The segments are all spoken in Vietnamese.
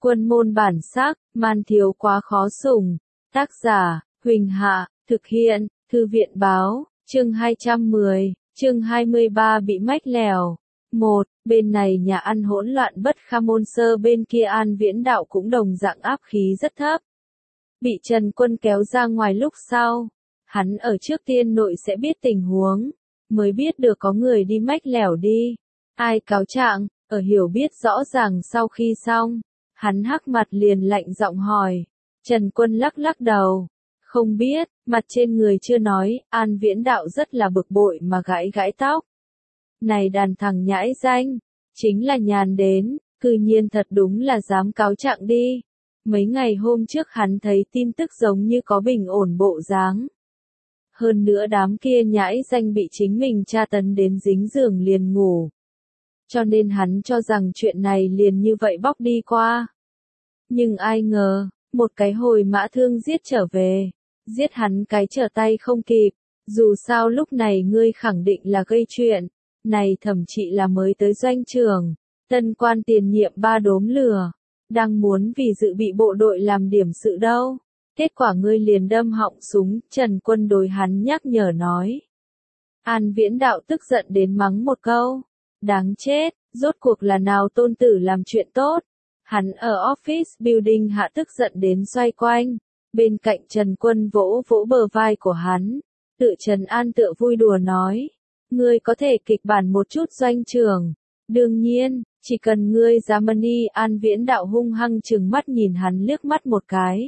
Quân môn bản sắc, man thiếu quá khó sủng. Tác giả, Huỳnh Hạ, thực hiện, Thư viện báo, chương 210, chương 23 bị mách lèo. 1. Bên này nhà ăn hỗn loạn bất kham môn sơ, bên kia An Viễn Đạo cũng đồng dạng áp khí rất thấp. Bị Trần Quân kéo ra ngoài lúc sau, hắn ở trước tiên nội sẽ biết tình huống, mới biết được có người đi mách lẻo đi. Ai cáo trạng, ở hiểu biết rõ ràng sau khi xong, hắn hắc mặt liền lạnh giọng hỏi. Trần Quân lắc lắc đầu, không biết, mặt trên người chưa nói. An Viễn Đạo rất là bực bội mà gãi gãi tóc. Này đàn thằng nhãi danh, chính là nhàn đến, cư nhiên thật đúng là dám cáo trạng đi. Mấy ngày hôm trước hắn thấy tin tức giống như có bình ổn bộ dáng. Hơn nữa đám kia nhãi danh bị chính mình tra tấn đến dính giường liền ngủ. Cho nên hắn cho rằng chuyện này liền như vậy bóc đi qua. Nhưng ai ngờ, một cái hồi mã thương giết trở về, giết hắn cái trở tay không kịp. Dù sao lúc này ngươi khẳng định là gây chuyện, này thậm chí là mới tới doanh trường, tân quan tiền nhiệm ba đốm lửa, đang muốn vì dự bị bộ đội làm điểm sự đâu. Kết quả ngươi liền đâm họng súng. Trần Quân đối hắn nhắc nhở nói. An Viễn Đạo tức giận đến mắng một câu. Đáng chết, rốt cuộc là nào tôn tử làm chuyện tốt. Hắn ở office building hạ tức giận đến xoay quanh. Bên cạnh Trần Quân vỗ vỗ bờ vai của hắn. Tự trấn an tựa vui đùa nói. Ngươi có thể kịch bản một chút doanh trường. Đương nhiên, chỉ cần ngươi dám đi. An Viễn Đạo hung hăng trừng mắt nhìn hắn liếc mắt một cái.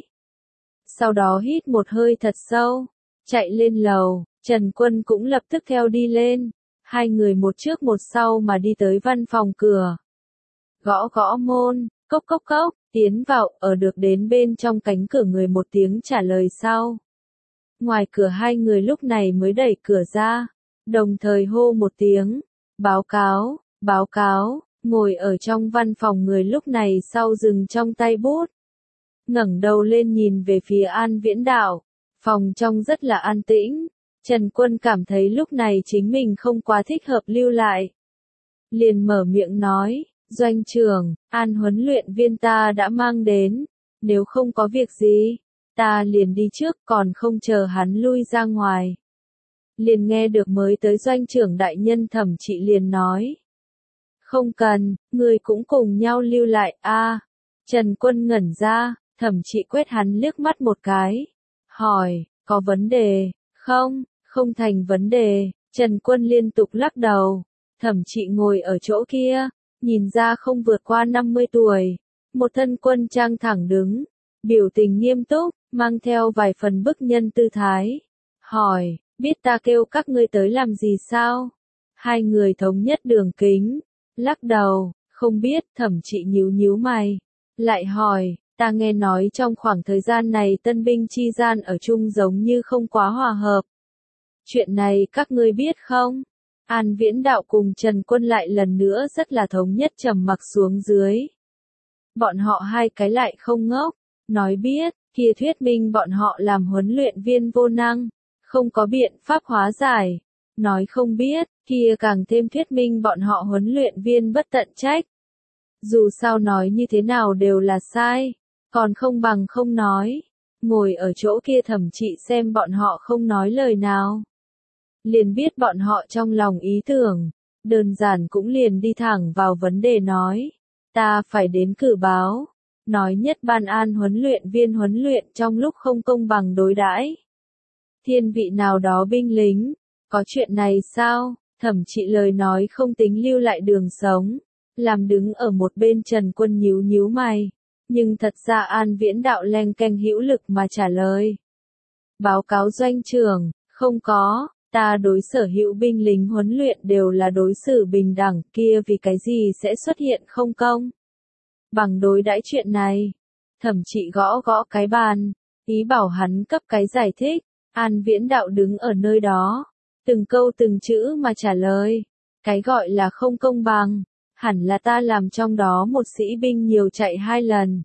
Sau đó hít một hơi thật sâu, chạy lên lầu. Trần Quân cũng lập tức theo đi lên. Hai người một trước một sau mà đi tới văn phòng cửa. Gõ gõ môn, cốc cốc cốc, tiến vào. Ở được đến bên trong cánh cửa người một tiếng trả lời sau. Ngoài cửa hai người lúc này mới đẩy cửa ra, đồng thời hô một tiếng. Báo cáo, báo cáo. Ngồi ở trong văn phòng người lúc này sau dừng trong tay bút. Ngẩng đầu lên nhìn về phía An Viễn Đạo. Phòng trong rất là an tĩnh. Trần Quân cảm thấy lúc này chính mình không quá thích hợp lưu lại. Liền mở miệng nói, doanh trưởng, An huấn luyện viên ta đã mang đến. Nếu không có việc gì, ta liền đi trước, còn không chờ hắn lui ra ngoài. Liền nghe được mới tới doanh trưởng đại nhân Thẩm Trị liền nói. Không cần, người cũng cùng nhau lưu lại. Trần Quân ngẩn ra. Thẩm Trị quét hắn liếc mắt một cái. Hỏi, có vấn đề, không? Không thành vấn đề. Trần Quân liên tục lắc đầu. Thẩm Trị ngồi ở chỗ kia, nhìn ra không vượt qua 50 tuổi. Một thân quân trang thẳng đứng, biểu tình nghiêm túc, mang theo vài phần bức nhân tư thái. Hỏi, biết ta kêu các ngươi tới làm gì sao? Hai người thống nhất đường kính. Lắc đầu, không biết. Thẩm Trị nhíu nhíu mày. Lại hỏi. Ta nghe nói trong khoảng thời gian này tân binh chi gian ở chung giống như không quá hòa hợp. Chuyện này các ngươi biết không? An Viễn Đạo cùng Trần Quân lại lần nữa rất là thống nhất trầm mặc xuống dưới. Bọn họ hai cái lại không ngốc, nói biết, kia thuyết minh bọn họ làm huấn luyện viên vô năng, không có biện pháp hóa giải. Nói không biết, kia càng thêm thuyết minh bọn họ huấn luyện viên bất tận trách. Dù sao nói như thế nào đều là sai. Còn không bằng không nói. Ngồi ở chỗ kia Thẩm Trị xem bọn họ không nói lời nào. Liền biết bọn họ trong lòng ý tưởng. Đơn giản cũng liền đi thẳng vào vấn đề nói. Ta phải đến cử báo. Nói nhất ban an huấn luyện viên huấn luyện trong lúc không công bằng đối đãi. Thiên vị nào đó binh lính. Có chuyện này sao? Thẩm Trị lời nói không tính lưu lại đường sống. Làm đứng ở một bên Trần Quân nhíu nhíu mày. Nhưng thật ra An Viễn Đạo leng keng hữu lực mà trả lời. Báo cáo doanh trưởng, không có, ta đối sở hữu binh lính huấn luyện đều là đối xử bình đẳng, kia vì cái gì sẽ xuất hiện không công? Bằng đối đãi chuyện này, Thẩm Trị gõ gõ cái bàn, ý bảo hắn cấp cái giải thích. An Viễn Đạo đứng ở nơi đó, từng câu từng chữ mà trả lời. Cái gọi là không công bằng. Hẳn là ta làm trong đó một sĩ binh nhiều chạy 2 lần.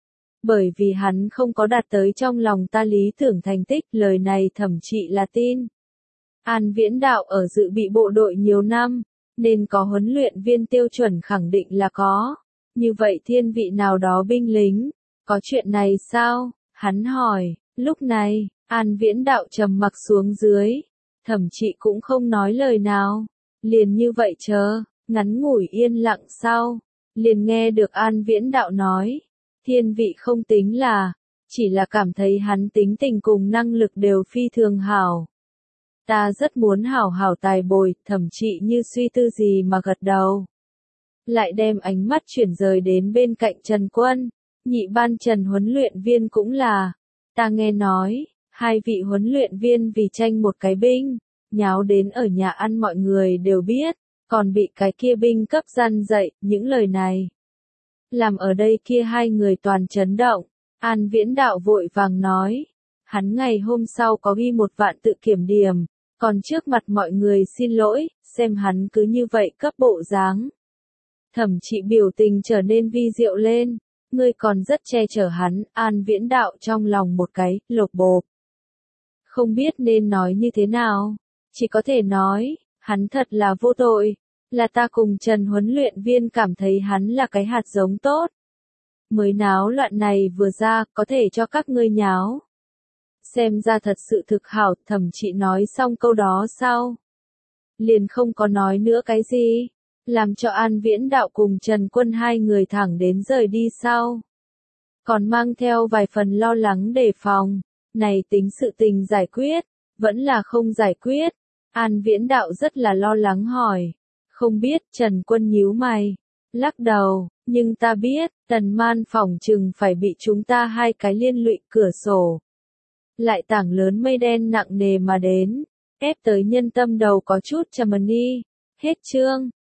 Bởi vì hắn không có đạt tới trong lòng ta lý tưởng thành tích, lời này Thẩm Trị là tin. An Viễn Đạo ở dự bị bộ đội nhiều năm, nên có huấn luyện viên tiêu chuẩn khẳng định là có. Như vậy thiên vị nào đó binh lính, có chuyện này sao? Hắn hỏi, lúc này, An Viễn Đạo trầm mặc xuống dưới, Thẩm Trị cũng không nói lời nào, liền như vậy chờ, ngắn ngủi yên lặng sau, liền nghe được An Viễn Đạo nói, thiên vị không tính là, chỉ là cảm thấy hắn tính tình cùng năng lực đều phi thường hảo. Ta rất muốn hảo hảo tài bồi, Thẩm Trị như suy tư gì mà gật đầu. Lại đem ánh mắt chuyển rời đến bên cạnh Trần Quân, nhị ban Trần huấn luyện viên cũng là, ta nghe nói, hai vị huấn luyện viên vì tranh một cái binh, nháo đến ở nhà ăn mọi người đều biết, còn bị cái kia binh cấp răn dạy, những lời này. Làm ở đây kia hai người toàn chấn động, An Viễn Đạo vội vàng nói, hắn ngày hôm sau có ghi một vạn tự kiểm điểm, còn trước mặt mọi người xin lỗi, xem hắn cứ như vậy cấp bộ dáng. Thẩm Trị biểu tình trở nên vi diệu lên, ngươi còn rất che chở hắn, An Viễn Đạo trong lòng một cái, lột bộp. Không biết nên nói như thế nào, chỉ có thể nói, hắn thật là vô tội, là ta cùng Trần huấn luyện viên cảm thấy hắn là cái hạt giống tốt. Mới náo loạn này vừa ra, có thể cho các ngươi nháo. Xem ra thật sự thực hảo, Thẩm Trị nói xong câu đó sau. Liền không có nói nữa cái gì, làm cho An Viễn Đạo cùng Trần Quân hai người thẳng đến rời đi sau. Còn mang theo vài phần lo lắng đề phòng, này tính sự tình giải quyết, vẫn là không giải quyết. An Viễn Đạo rất là lo lắng hỏi, không biết, Trần Quân nhíu mày, lắc đầu, nhưng ta biết, Tần Man phỏng chừng phải bị chúng ta hai cái liên lụy cửa sổ. Lại tảng lớn mây đen nặng nề mà đến, ép tới nhân tâm đầu có chút trầm đi. Hết chương.